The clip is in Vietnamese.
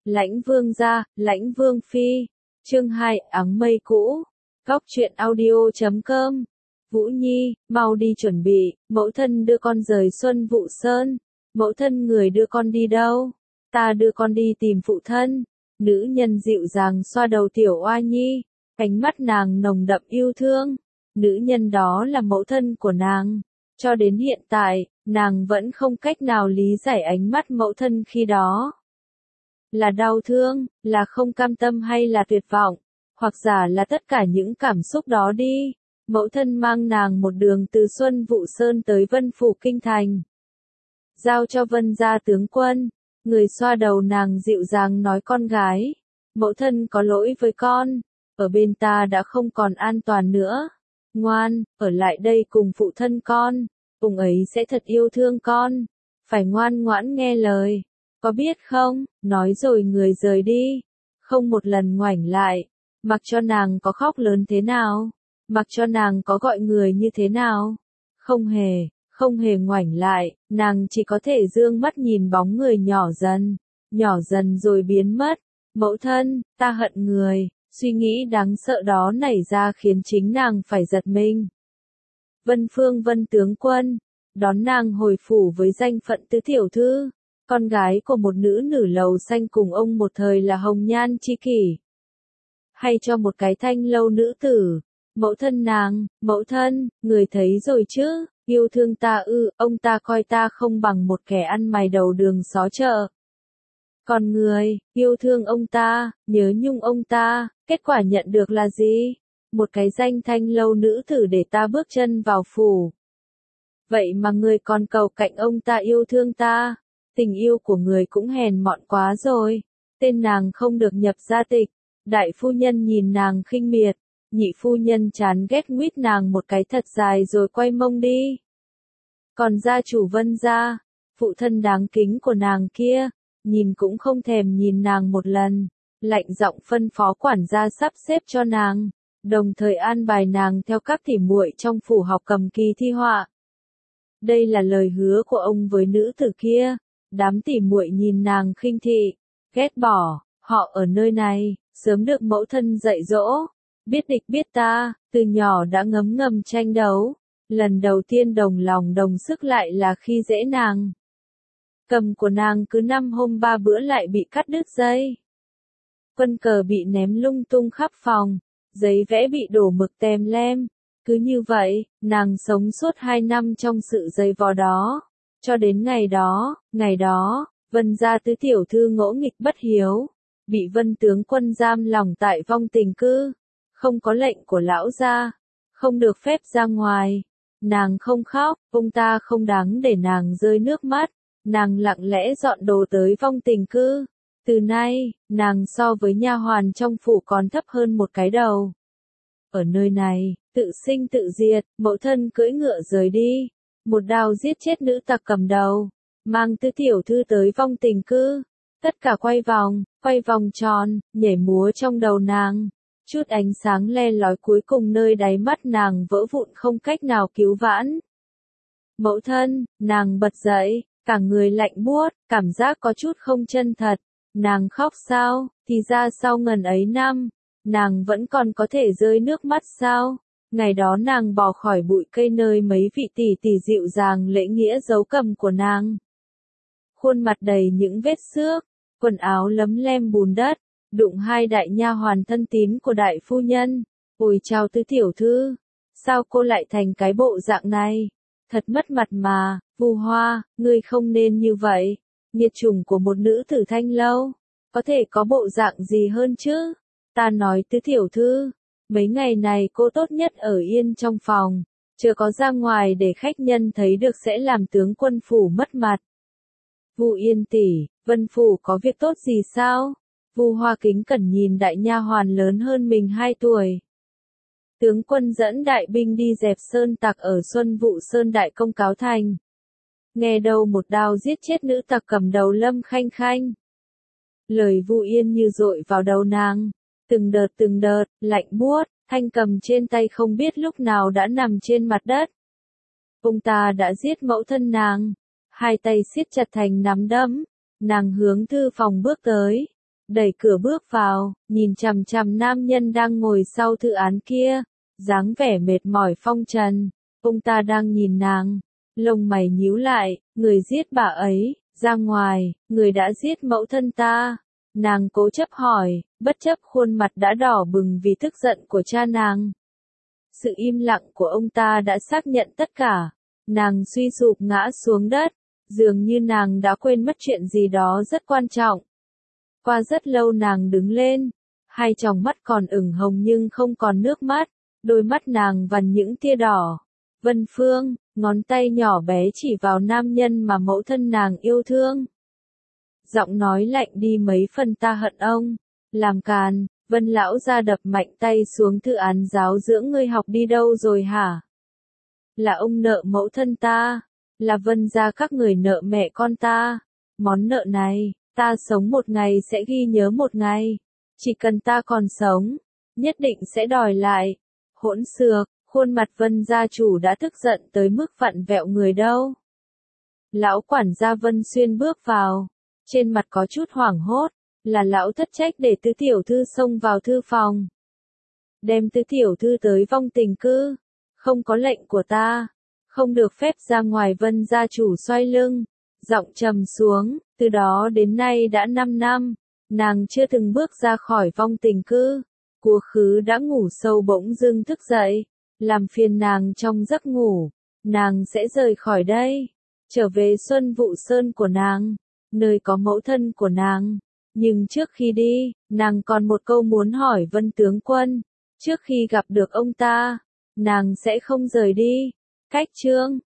Lãnh Vương gia, Lãnh Vương phi. Chương 2, áng mây cũ. Góc truyện audio.com. Vũ Nhi, mau đi chuẩn bị, mẫu thân đưa con rời Xuân Vụ Sơn. Mẫu thân người đưa con đi đâu? Ta đưa con đi tìm phụ thân. Nữ nhân dịu dàng xoa đầu tiểu oa nhi, ánh mắt nàng nồng đậm yêu thương. Nữ nhân đó là mẫu thân của nàng. Cho đến hiện tại, nàng vẫn không cách nào lý giải ánh mắt mẫu thân khi đó. Là đau thương, là không cam tâm hay là tuyệt vọng, hoặc giả là tất cả những cảm xúc đó đi. Mẫu thân mang nàng một đường từ Xuân Vụ Sơn tới Vân Phủ Kinh Thành. Giao cho Vân gia tướng quân, người xoa đầu nàng dịu dàng nói con gái. Mẫu thân có lỗi với con, ở bên ta đã không còn an toàn nữa. Ngoan, ở lại đây cùng phụ thân con, ông ấy sẽ thật yêu thương con. Phải ngoan ngoãn nghe lời, có biết không? Nói rồi người rời đi, không một lần ngoảnh lại, mặc cho nàng có khóc lớn thế nào, mặc cho nàng có gọi người như thế nào. Không hề ngoảnh lại, nàng chỉ có thể dương mắt nhìn bóng người nhỏ dần rồi biến mất. Mẫu thân, ta hận người. Suy nghĩ đáng sợ đó nảy ra khiến chính nàng phải giật mình. Vân Phương Vân tướng quân, đón nàng hồi phủ với danh phận tứ tiểu thư, con gái của một nữ lầu xanh cùng ông một thời là hồng nhan chi kỷ. Hay cho một cái thanh lâu nữ tử, mẫu thân nàng, mẫu thân, người thấy rồi chứ, yêu thương ta ư, ông ta coi ta không bằng một kẻ ăn mày đầu đường xó chợ. Còn người, yêu thương ông ta, nhớ nhung ông ta, kết quả nhận được là gì? Một cái danh thanh lâu nữ tử để ta bước chân vào phủ. Vậy mà người còn cầu cạnh ông ta yêu thương ta, tình yêu của người cũng hèn mọn quá rồi. Tên nàng không được nhập gia tịch, đại phu nhân nhìn nàng khinh miệt, nhị phu nhân chán ghét nguyết nàng một cái thật dài rồi quay mông đi. Còn gia chủ Vân gia, phụ thân đáng kính của nàng kia, nhìn cũng không thèm nhìn nàng một lần, lạnh giọng phân phó quản gia sắp xếp cho nàng, đồng thời an bài nàng theo các tỉ muội trong phủ học cầm kỳ thi họa. Đây là lời hứa của ông với nữ tử kia. Đám tỉ muội nhìn nàng khinh thị, ghét bỏ, họ ở nơi này, sớm được mẫu thân dạy dỗ, biết địch biết ta, từ nhỏ đã ngấm ngầm tranh đấu, lần đầu tiên đồng lòng đồng sức lại là khi dễ nàng. Cầm của nàng cứ 5 hôm 3 bữa lại bị cắt đứt dây. Quân cờ bị ném lung tung khắp phòng, giấy vẽ bị đổ mực tèm lem. Cứ như vậy, nàng sống suốt 2 năm trong sự dày vò đó. Cho đến ngày đó, Vân gia tứ tiểu thư ngỗ nghịch bất hiếu, bị Vân tướng quân giam lỏng tại Vong Tình cư. Không có lệnh của lão gia, không được phép ra ngoài. Nàng không khóc, ông ta không đáng để nàng rơi nước mắt. Nàng lặng lẽ dọn đồ tới Vong Tình cư. Từ nay, nàng so với nha hoàn trong phủ còn thấp hơn một cái đầu. Ở nơi này, tự sinh tự diệt, mẫu thân cưỡi ngựa rời đi, một đao giết chết nữ tặc cầm đầu, mang tứ tiểu thư tới Vong Tình cư. Tất cả quay vòng tròn, nhảy múa trong đầu nàng. Chút ánh sáng le lói cuối cùng nơi đáy mắt nàng vỡ vụn không cách nào cứu vãn. Mẫu thân, nàng bật dậy. Cả người lạnh buốt, cảm giác có chút không chân thật. Nàng khóc sao? Thì ra sau ngần ấy năm, nàng vẫn còn có thể rơi nước mắt sao? Ngày đó nàng bỏ khỏi bụi cây nơi mấy vị tỷ tỷ dịu dàng lễ nghĩa giấu cầm của nàng. Khuôn mặt đầy những vết xước, quần áo lấm lem bùn đất, đụng 2 đại nha hoàn thân tín của đại phu nhân. Ôi chào tứ tiểu thư, sao cô lại thành cái bộ dạng này? Thật mất mặt mà, Vu Hoa, ngươi không nên như vậy. Nghiệt chủng của một nữ tử thanh lâu, có thể có bộ dạng gì hơn chứ? Ta nói tứ tiểu thư, mấy ngày này cô tốt nhất ở yên trong phòng, chưa có ra ngoài để khách nhân thấy được sẽ làm tướng quân phủ mất mặt. Vu Yên tỷ, Vân phủ có việc tốt gì sao? Vu Hoa kính cẩn nhìn đại nha hoàn lớn hơn mình 2 tuổi. Tướng quân dẫn đại binh đi dẹp sơn tặc ở Xuân Vụ Sơn đại công cáo thành. Nghe đâu một đao giết chết nữ tặc cầm đầu Lâm Khanh Khanh. Lời Vu Yên như dội vào đầu nàng, từng đợt, lạnh buốt, thanh cầm trên tay không biết lúc nào đã nằm trên mặt đất. Ông ta đã giết mẫu thân nàng, 2 tay siết chặt thành nắm đấm, nàng hướng thư phòng bước tới, đẩy cửa bước vào, nhìn chằm chằm nam nhân đang ngồi sau thư án kia, dáng vẻ mệt mỏi phong trần. Ông ta đang nhìn nàng, lông mày nhíu lại, người giết bà ấy, ra ngoài, người đã giết mẫu thân ta. Nàng cố chấp hỏi, bất chấp khuôn mặt đã đỏ bừng vì tức giận của cha nàng. Sự im lặng của ông ta đã xác nhận tất cả. Nàng suy sụp ngã xuống đất, dường như nàng đã quên mất chuyện gì đó rất quan trọng. Qua rất lâu nàng đứng lên, hai tròng mắt còn ửng hồng nhưng không còn nước mắt, đôi mắt nàng vằn những tia đỏ. Vân Phương, ngón tay nhỏ bé chỉ vào nam nhân mà mẫu thân nàng yêu thương. Giọng nói lạnh đi mấy phần, ta hận ông. Làm càn, Vân lão ra đập mạnh tay xuống thư án, giáo dưỡng ngươi học đi đâu rồi hả? Là ông nợ mẫu thân ta, là Vân gia các người nợ mẹ con ta. Món nợ này, ta sống một ngày sẽ ghi nhớ một ngày. Chỉ cần ta còn sống, nhất định sẽ đòi lại. Hỗn xược, khuôn mặt Vân gia chủ đã tức giận tới mức vặn vẹo người đâu. Lão quản gia Vân Xuyên bước vào, trên mặt có chút hoảng hốt, là lão thất trách để tứ tiểu thư xông vào thư phòng. Đem tứ tiểu thư tới vong tình cư, không có lệnh của ta, không được phép ra ngoài. Vân gia chủ xoay lưng, giọng trầm xuống, từ đó đến nay đã 5 năm, nàng chưa từng bước ra khỏi vong tình cư. Quá khứ đã ngủ sâu bỗng dưng thức dậy, làm phiền nàng trong giấc ngủ, nàng sẽ rời khỏi đây, trở về Xuân Vụ Sơn của nàng, nơi có mẫu thân của nàng. Nhưng trước khi đi, nàng còn một câu muốn hỏi Vân tướng quân, trước khi gặp được ông ta, nàng sẽ không rời đi. Cách chương